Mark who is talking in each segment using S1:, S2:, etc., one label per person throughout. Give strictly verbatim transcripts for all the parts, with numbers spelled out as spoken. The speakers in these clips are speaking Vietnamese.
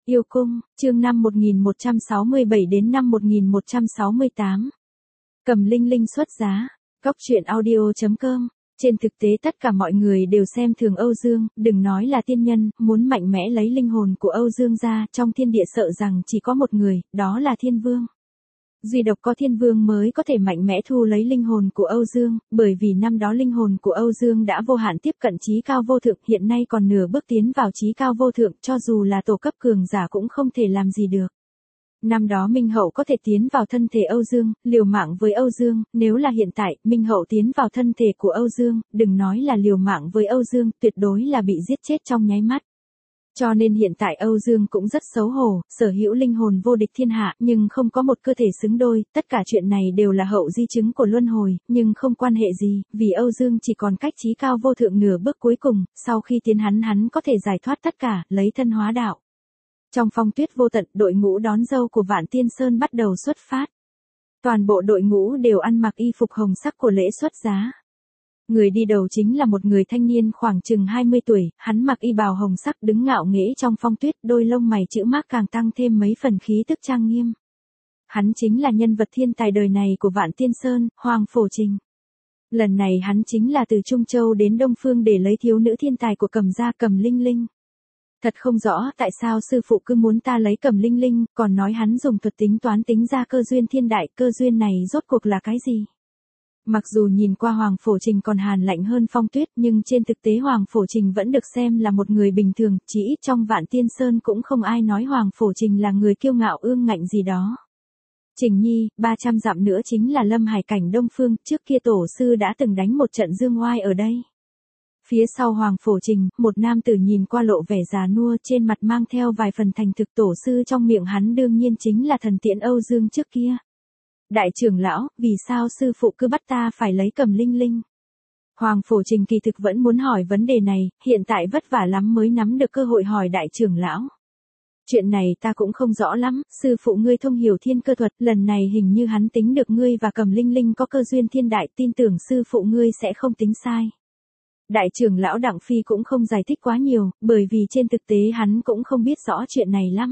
S1: Yêu cung, chương năm một nghìn một trăm sáu mươi bảy đến năm một nghìn một trăm sáu mươi tám. Cầm Linh Linh xuất giá. Góc truyện audio chấm com. Trên thực tế tất cả mọi người đều xem thường Âu Dương, đừng nói là tiên nhân, muốn mạnh mẽ lấy linh hồn của Âu Dương ra, trong thiên địa sợ rằng chỉ có một người, đó là Thiên Vương. Duy độc có Thiên Vương mới có thể mạnh mẽ thu lấy linh hồn của Âu Dương, bởi vì năm đó linh hồn của Âu Dương đã vô hạn tiếp cận chí cao vô thượng, hiện nay còn nửa bước tiến vào chí cao vô thượng, cho dù là tổ cấp cường giả cũng không thể làm gì được. Năm đó Minh Hậu có thể tiến vào thân thể Âu Dương, liều mạng với Âu Dương, nếu là hiện tại, Minh Hậu tiến vào thân thể của Âu Dương, đừng nói là liều mạng với Âu Dương, tuyệt đối là bị giết chết trong nháy mắt. Cho nên hiện tại Âu Dương cũng rất xấu hổ, sở hữu linh hồn vô địch thiên hạ, nhưng không có một cơ thể xứng đôi, tất cả chuyện này đều là hậu di chứng của luân hồi, nhưng không quan hệ gì, vì Âu Dương chỉ còn cách chí cao vô thượng nửa bước cuối cùng, sau khi tiến hắn hắn có thể giải thoát tất cả, lấy thân hóa đạo. Trong phong tuyết vô tận, đội ngũ đón dâu của Vạn Tiên Sơn bắt đầu xuất phát. Toàn bộ đội ngũ đều ăn mặc y phục hồng sắc của lễ xuất giá. Người đi đầu chính là một người thanh niên khoảng chừng hai mươi tuổi, hắn mặc y bào hồng sắc đứng ngạo nghễ trong phong tuyết, đôi lông mày chữ mác càng tăng thêm mấy phần khí tức trang nghiêm. Hắn chính là nhân vật thiên tài đời này của Vạn Tiên Sơn, Hoàng Phổ Trình. Lần này hắn chính là từ Trung Châu đến Đông Phương để lấy thiếu nữ thiên tài của Cầm gia Cầm Linh Linh. Thật không rõ tại sao sư phụ cứ muốn ta lấy Cầm Linh Linh, còn nói hắn dùng thuật tính toán tính ra cơ duyên thiên đại, cơ duyên này rốt cuộc là cái gì? Mặc dù nhìn qua Hoàng Phổ Trình còn hàn lạnh hơn phong tuyết, nhưng trên thực tế Hoàng Phổ Trình vẫn được xem là một người bình thường, chỉ ít trong Vạn Tiên Sơn cũng không ai nói Hoàng Phổ Trình là người kiêu ngạo ương ngạnh gì đó. Trình Nhi, ba trăm dặm nữa chính là Lâm Hải cảnh Đông Phương, trước kia tổ sư đã từng đánh một trận dương oai ở đây. Phía sau Hoàng Phổ Trình, một nam tử nhìn qua lộ vẻ già nua, trên mặt mang theo vài phần thành thực, tổ sư trong miệng hắn đương nhiên chính là thần tiễn Âu Dương trước kia. Đại trưởng lão, vì sao sư phụ cứ bắt ta phải lấy Cầm Linh Linh? Hoàng Phổ Trình kỳ thực vẫn muốn hỏi vấn đề này, hiện tại vất vả lắm mới nắm được cơ hội hỏi đại trưởng lão. Chuyện này ta cũng không rõ lắm, sư phụ ngươi thông hiểu thiên cơ thuật, lần này hình như hắn tính được ngươi và Cầm Linh Linh có cơ duyên thiên đại, tin tưởng sư phụ ngươi sẽ không tính sai. Đại trưởng lão Đặng Phi cũng không giải thích quá nhiều, bởi vì trên thực tế hắn cũng không biết rõ chuyện này lắm.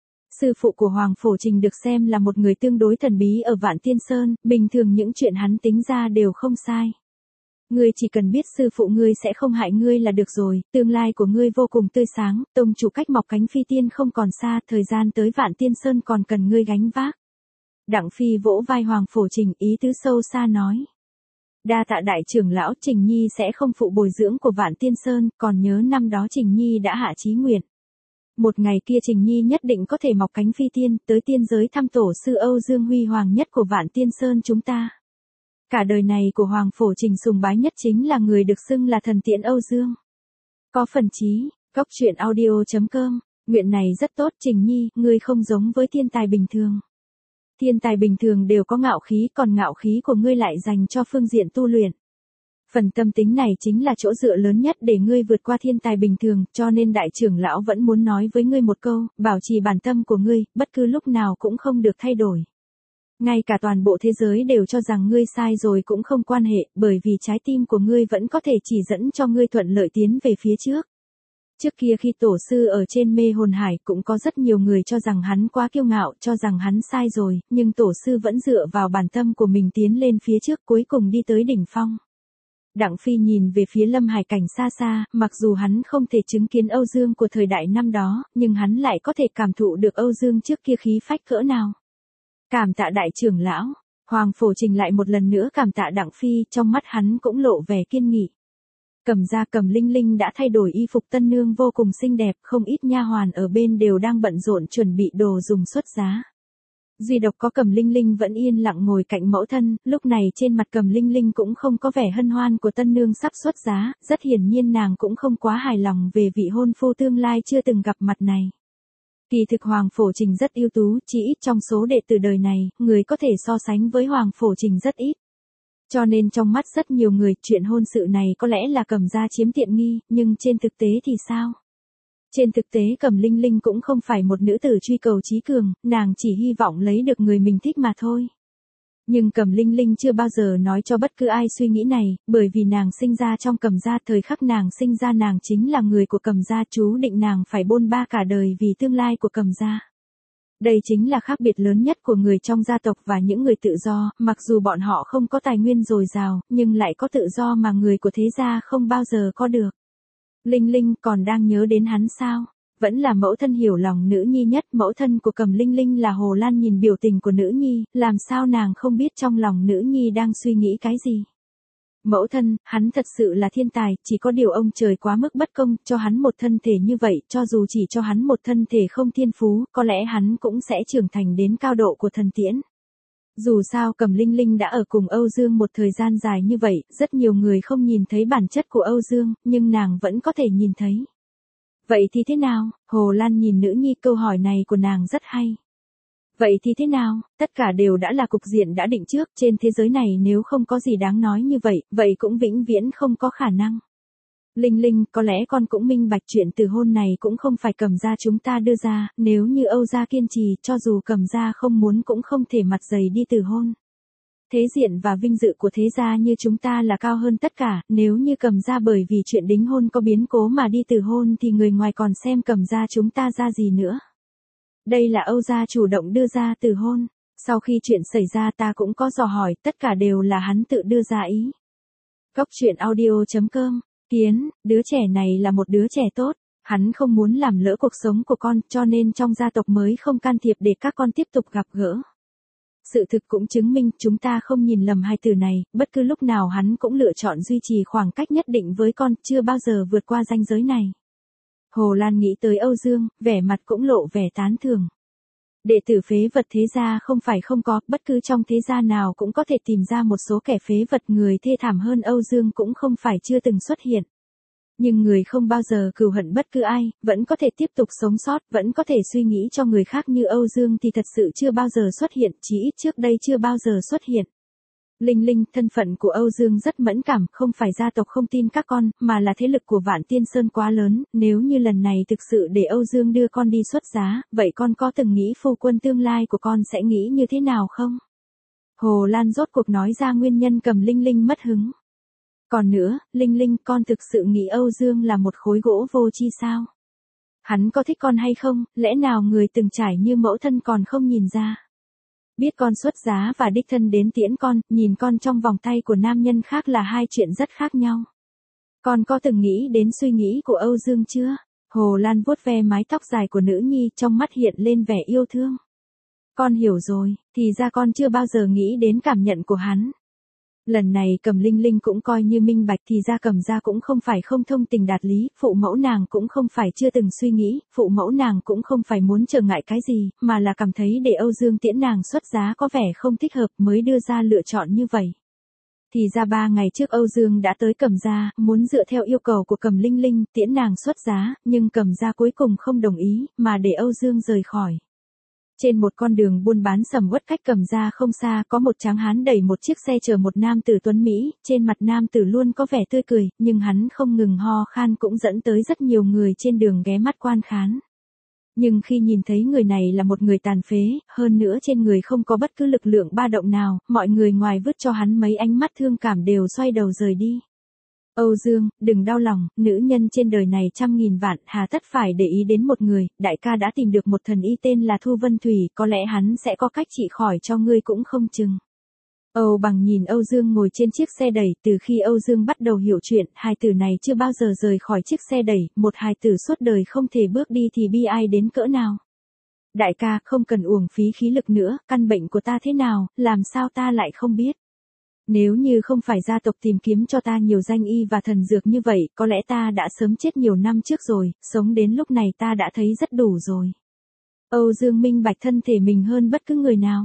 S1: Sư phụ của Hoàng Phổ Trình được xem là một người tương đối thần bí ở Vạn Tiên Sơn, bình thường những chuyện hắn tính ra đều không sai. Ngươi chỉ cần biết sư phụ ngươi sẽ không hại ngươi là được rồi, tương lai của ngươi vô cùng tươi sáng, tông chủ cách mọc cánh phi tiên không còn xa, thời gian tới Vạn Tiên Sơn còn cần ngươi gánh vác. Đặng Phi vỗ vai Hoàng Phổ Trình, ý tứ sâu xa nói. Đa tạ đại trưởng lão, Trình Nhi sẽ không phụ bồi dưỡng của Vạn Tiên Sơn, còn nhớ năm đó Trình Nhi đã hạ chí nguyện. Một ngày kia Trình Nhi nhất định có thể mọc cánh phi tiên, tới tiên giới thăm tổ sư Âu Dương huy hoàng nhất của Vạn Tiên Sơn chúng ta. Cả đời này của Hoàng Phổ Trình sùng bái nhất chính là người được xưng là thần tiễn Âu Dương. Có phần chí, góc truyện audio chấm com, nguyện này rất tốt Trình Nhi, ngươi không giống với thiên tài bình thường. Thiên tài bình thường đều có ngạo khí, còn ngạo khí của ngươi lại dành cho phương diện tu luyện. Phần tâm tính này chính là chỗ dựa lớn nhất để ngươi vượt qua thiên tài bình thường, cho nên đại trưởng lão vẫn muốn nói với ngươi một câu, bảo trì bản tâm của ngươi, bất cứ lúc nào cũng không được thay đổi. Ngay cả toàn bộ thế giới đều cho rằng ngươi sai rồi cũng không quan hệ, bởi vì trái tim của ngươi vẫn có thể chỉ dẫn cho ngươi thuận lợi tiến về phía trước. Trước kia khi tổ sư ở trên mê hồn hải cũng có rất nhiều người cho rằng hắn quá kiêu ngạo, cho rằng hắn sai rồi, nhưng tổ sư vẫn dựa vào bản tâm của mình tiến lên phía trước cuối cùng đi tới đỉnh phong. Đặng Phi nhìn về phía Lâm Hải cảnh xa xa, mặc dù hắn không thể chứng kiến Âu Dương của thời đại năm đó, nhưng hắn lại có thể cảm thụ được Âu Dương trước kia khí phách cỡ nào. Cảm tạ đại trưởng lão, Hoàng Phổ Trình lại một lần nữa cảm tạ Đặng Phi, trong mắt hắn cũng lộ vẻ kiên nghị. Cầm gia Cầm Linh Linh đã thay đổi y phục tân nương vô cùng xinh đẹp, không ít nha hoàn ở bên đều đang bận rộn chuẩn bị đồ dùng xuất giá. Duy độc có Cầm Linh Linh vẫn yên lặng ngồi cạnh mẫu thân, lúc này trên mặt Cầm Linh Linh cũng không có vẻ hân hoan của tân nương sắp xuất giá, rất hiển nhiên nàng cũng không quá hài lòng về vị hôn phu tương lai chưa từng gặp mặt này. Kỳ thực Hoàng Phổ Trình rất ưu tú, chỉ ít trong số đệ tử đời này, người có thể so sánh với Hoàng Phổ Trình rất ít. Cho nên trong mắt rất nhiều người, chuyện hôn sự này có lẽ là Cầm gia chiếm tiện nghi, nhưng trên thực tế thì sao? Trên thực tế Cầm Linh Linh cũng không phải một nữ tử truy cầu chí cường, nàng chỉ hy vọng lấy được người mình thích mà thôi. Nhưng Cẩm Linh Linh chưa bao giờ nói cho bất cứ ai suy nghĩ này, bởi vì nàng sinh ra trong Cẩm gia, thời khắc nàng sinh ra nàng chính là người của Cẩm gia, chú định nàng phải bôn ba cả đời vì tương lai của Cẩm gia. Đây chính là khác biệt lớn nhất của người trong gia tộc và những người tự do, mặc dù bọn họ không có tài nguyên dồi dào, nhưng lại có tự do mà người của thế gia không bao giờ có được. Linh Linh còn đang nhớ đến hắn sao? Vẫn là mẫu thân hiểu lòng nữ nhi nhất, mẫu thân của Cẩm Linh Linh là Hồ Lan nhìn biểu tình của nữ nhi, làm sao nàng không biết trong lòng nữ nhi đang suy nghĩ cái gì. Mẫu thân, hắn thật sự là thiên tài, chỉ có điều ông trời quá mức bất công, cho hắn một thân thể như vậy, cho dù chỉ cho hắn một thân thể không thiên phú, có lẽ hắn cũng sẽ trưởng thành đến cao độ của thần tiễn. Dù sao Cẩm Linh Linh đã ở cùng Âu Dương một thời gian dài như vậy, rất nhiều người không nhìn thấy bản chất của Âu Dương, nhưng nàng vẫn có thể nhìn thấy. Vậy thì thế nào? Hồ Lan nhìn nữ nhi, câu hỏi này của nàng rất hay. Vậy thì thế nào? Tất cả đều đã là cục diện đã định trước, trên thế giới này nếu không có gì đáng nói như vậy, vậy cũng vĩnh viễn không có khả năng. Linh Linh, có lẽ con cũng minh bạch chuyện từ hôn này cũng không phải Cẩm gia chúng ta đưa ra, nếu như Âu gia kiên trì, cho dù Cẩm gia không muốn cũng không thể mặt dày đi từ hôn. Thế diện và vinh dự của thế gia như chúng ta là cao hơn tất cả, nếu như Cẩm gia bởi vì chuyện đính hôn có biến cố mà đi từ hôn thì người ngoài còn xem Cẩm gia chúng ta ra gì nữa. Đây là Âu gia chủ động đưa ra từ hôn, sau khi chuyện xảy ra ta cũng có dò hỏi, tất cả đều là hắn tự đưa ra ý. Cốc truyện audio chấm com, Kiến, đứa trẻ này là một đứa trẻ tốt, hắn không muốn làm lỡ cuộc sống của con, cho nên trong gia tộc mới không can thiệp để các con tiếp tục gặp gỡ. Sự thực cũng chứng minh chúng ta không nhìn lầm hai từ này, bất cứ lúc nào hắn cũng lựa chọn duy trì khoảng cách nhất định với con, chưa bao giờ vượt qua ranh giới này. Hồ Lan nghĩ tới Âu Dương, vẻ mặt cũng lộ vẻ tán thưởng. Đệ tử phế vật thế gia không phải không có, bất cứ trong thế gia nào cũng có thể tìm ra một số kẻ phế vật, người thê thảm hơn Âu Dương cũng không phải chưa từng xuất hiện. Nhưng người không bao giờ cừu hận bất cứ ai, vẫn có thể tiếp tục sống sót, vẫn có thể suy nghĩ cho người khác như Âu Dương thì thật sự chưa bao giờ xuất hiện, chỉ ít trước đây chưa bao giờ xuất hiện. Linh Linh, thân phận của Âu Dương rất mẫn cảm, không phải gia tộc không tin các con, mà là thế lực của Vạn Tiên Sơn quá lớn, nếu như lần này thực sự để Âu Dương đưa con đi xuất giá, vậy con có từng nghĩ phu quân tương lai của con sẽ nghĩ như thế nào không? Hồ Lan rốt cuộc nói ra nguyên nhân Cẩm Linh Linh mất hứng. Còn nữa, Linh Linh, con thực sự nghĩ Âu Dương là một khối gỗ vô tri sao? Hắn có thích con hay không, lẽ nào người từng trải như mẫu thân còn không nhìn ra? Biết con xuất giá và đích thân đến tiễn con, nhìn con trong vòng tay của nam nhân khác là hai chuyện rất khác nhau. Con có từng nghĩ đến suy nghĩ của Âu Dương chưa? Hồ Lan vuốt ve mái tóc dài của nữ nhi, trong mắt hiện lên vẻ yêu thương. Con hiểu rồi, thì ra con chưa bao giờ nghĩ đến cảm nhận của hắn. Lần này Cẩm Linh Linh cũng coi như minh bạch, thì ra Cẩm gia cũng không phải không thông tình đạt lý, phụ mẫu nàng cũng không phải chưa từng suy nghĩ, phụ mẫu nàng cũng không phải muốn trở ngại cái gì, mà là cảm thấy để Âu Dương tiễn nàng xuất giá có vẻ không thích hợp mới đưa ra lựa chọn như vậy. Thì ra ba ngày trước Âu Dương đã tới Cẩm gia, muốn dựa theo yêu cầu của Cẩm Linh Linh tiễn nàng xuất giá, nhưng Cẩm gia cuối cùng không đồng ý, mà để Âu Dương rời khỏi. Trên một con đường buôn bán sầm uất cách Cẩm gia không xa, có một tráng hán đẩy một chiếc xe chở một nam tử tuấn Mỹ, trên mặt nam tử luôn có vẻ tươi cười, nhưng hắn không ngừng ho khan cũng dẫn tới rất nhiều người trên đường ghé mắt quan khán. Nhưng khi nhìn thấy người này là một người tàn phế, hơn nữa trên người không có bất cứ lực lượng ba động nào, mọi người ngoài vứt cho hắn mấy ánh mắt thương cảm đều xoay đầu rời đi. Âu Dương, đừng đau lòng, nữ nhân trên đời này trăm nghìn vạn, hà tất phải để ý đến một người, đại ca đã tìm được một thần y tên là Thu Vân Thủy, có lẽ hắn sẽ có cách trị khỏi cho ngươi cũng không chừng. Âu Bằng nhìn Âu Dương ngồi trên chiếc xe đẩy, từ khi Âu Dương bắt đầu hiểu chuyện, hai tử này chưa bao giờ rời khỏi chiếc xe đẩy, một hài tử suốt đời không thể bước đi thì bi ai đến cỡ nào. Đại ca, không cần uổng phí khí lực nữa, căn bệnh của ta thế nào, làm sao ta lại không biết. Nếu như không phải gia tộc tìm kiếm cho ta nhiều danh y và thần dược như vậy, có lẽ ta đã sớm chết nhiều năm trước rồi, sống đến lúc này ta đã thấy rất đủ rồi. Âu Dương minh bạch thân thể mình hơn bất cứ người nào.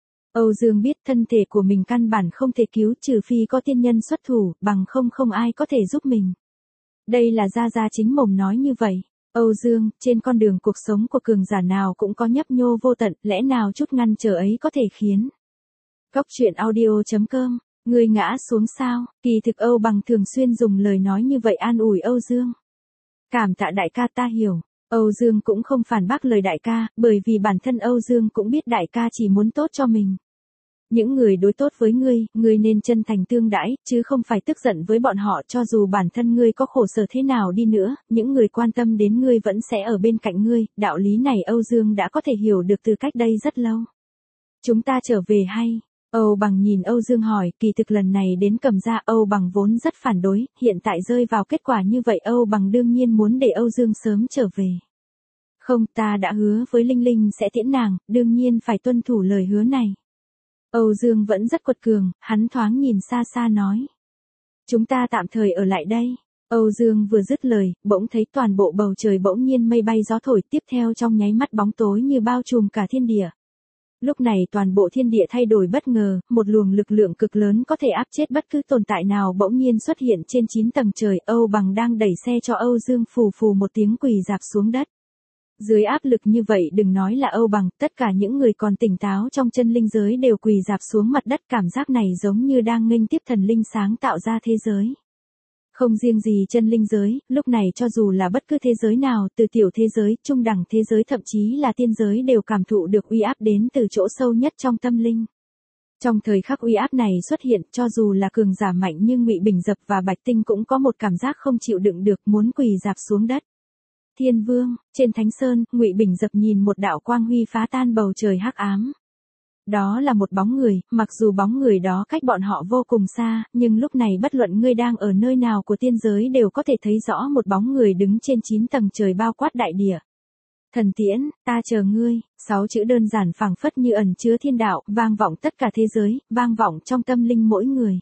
S1: Âu Dương biết thân thể của mình căn bản không thể cứu, trừ phi có tiên nhân xuất thủ, bằng không không ai có thể giúp mình. Đây là Gia Gia chính mồm nói như vậy. Âu Dương, trên con đường cuộc sống của cường giả nào cũng có nhấp nhô vô tận, lẽ nào chút ngăn trở ấy có thể khiến. Cốc truyện audio chấm com, người ngã xuống sao, kỳ thực Âu Bằng thường xuyên dùng lời nói như vậy an ủi Âu Dương. Cảm tạ đại ca, ta hiểu. Âu Dương cũng không phản bác lời đại ca, bởi vì bản thân Âu Dương cũng biết đại ca chỉ muốn tốt cho mình. Những người đối tốt với ngươi, ngươi nên chân thành tương đãi, chứ không phải tức giận với bọn họ. Cho dù bản thân ngươi có khổ sở thế nào đi nữa, những người quan tâm đến ngươi vẫn sẽ ở bên cạnh ngươi. Đạo lý này Âu Dương đã có thể hiểu được từ cách đây rất lâu. Chúng ta trở về hay? Âu Bằng nhìn Âu Dương hỏi, kỳ thực lần này đến Cẩm Gia Âu Bằng vốn rất phản đối, hiện tại rơi vào kết quả như vậy Âu Bằng đương nhiên muốn để Âu Dương sớm trở về. Không, ta đã hứa với Linh Linh sẽ tiễn nàng, đương nhiên phải tuân thủ lời hứa này. Âu Dương vẫn rất quật cường, hắn thoáng nhìn xa xa nói. Chúng ta tạm thời ở lại đây. Âu Dương vừa dứt lời, bỗng thấy toàn bộ bầu trời bỗng nhiên mây bay gió thổi, tiếp theo trong nháy mắt bóng tối như bao trùm cả thiên địa. Lúc này toàn bộ thiên địa thay đổi bất ngờ, một luồng lực lượng cực lớn có thể áp chết bất cứ tồn tại nào bỗng nhiên xuất hiện trên chín tầng trời. Âu Bằng đang đẩy xe cho Âu Dương phù phù một tiếng quỳ rạp xuống đất. Dưới áp lực như vậy đừng nói là Âu Bằng, tất cả những người còn tỉnh táo trong chân linh giới đều quỳ rạp xuống mặt đất, cảm giác này giống như đang nghênh tiếp thần linh sáng tạo ra thế giới. Không riêng gì chân linh giới, lúc này cho dù là bất cứ thế giới nào, từ tiểu thế giới, trung đẳng thế giới thậm chí là tiên giới đều cảm thụ được uy áp đến từ chỗ sâu nhất trong tâm linh. Trong thời khắc uy áp này xuất hiện, cho dù là cường giả mạnh nhưng Ngụy Bình Dập và Bạch Tinh cũng có một cảm giác không chịu đựng được, muốn quỳ rạp xuống đất. Thiên Vương, trên Thánh Sơn, Ngụy Bình Dập nhìn một đạo quang huy phá tan bầu trời hắc ám. Đó là một bóng người, mặc dù bóng người đó cách bọn họ vô cùng xa, nhưng lúc này bất luận ngươi đang ở nơi nào của tiên giới đều có thể thấy rõ một bóng người đứng trên chín tầng trời bao quát đại địa. Thần Tiễn, ta chờ ngươi, sáu chữ đơn giản phảng phất như ẩn chứa thiên đạo, vang vọng tất cả thế giới, vang vọng trong tâm linh mỗi người.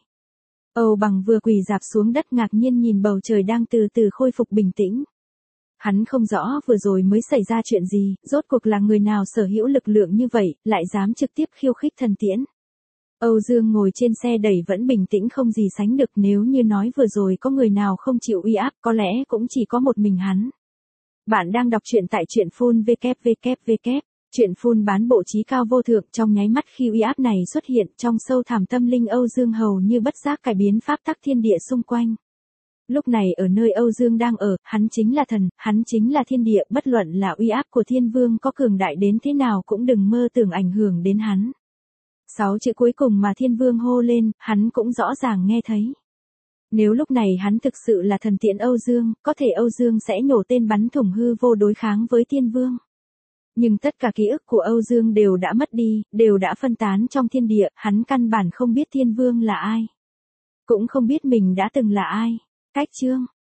S1: Âu Bằng vừa quỳ rạp xuống đất ngạc nhiên nhìn bầu trời đang từ từ khôi phục bình tĩnh. Hắn không rõ vừa rồi mới xảy ra chuyện gì, rốt cuộc là người nào sở hữu lực lượng như vậy, lại dám trực tiếp khiêu khích Thần Tiễn. Âu Dương ngồi trên xe đẩy vẫn bình tĩnh không gì sánh được, nếu như nói vừa rồi có người nào không chịu uy áp có lẽ cũng chỉ có một mình hắn. Bạn đang đọc truyện tại truyện phun vê kép vê kép vê kép, truyện phun bán bộ trí cao vô thượng. Trong nháy mắt khi uy áp này xuất hiện trong sâu thẳm tâm linh Âu Dương hầu như bất giác cải biến pháp tắc thiên địa xung quanh. Lúc này ở nơi Âu Dương đang ở, hắn chính là thần, hắn chính là thiên địa, bất luận là uy áp của thiên vương có cường đại đến thế nào cũng đừng mơ tưởng ảnh hưởng đến hắn. Sáu chữ cuối cùng mà thiên vương hô lên, hắn cũng rõ ràng nghe thấy. Nếu lúc này hắn thực sự là Thần Tiễn Âu Dương, có thể Âu Dương sẽ nhổ tên bắn thủng hư vô đối kháng với thiên vương. Nhưng tất cả ký ức của Âu Dương đều đã mất đi, đều đã phân tán trong thiên địa, hắn căn bản không biết thiên vương là ai. Cũng không biết mình đã từng là ai. Cách chương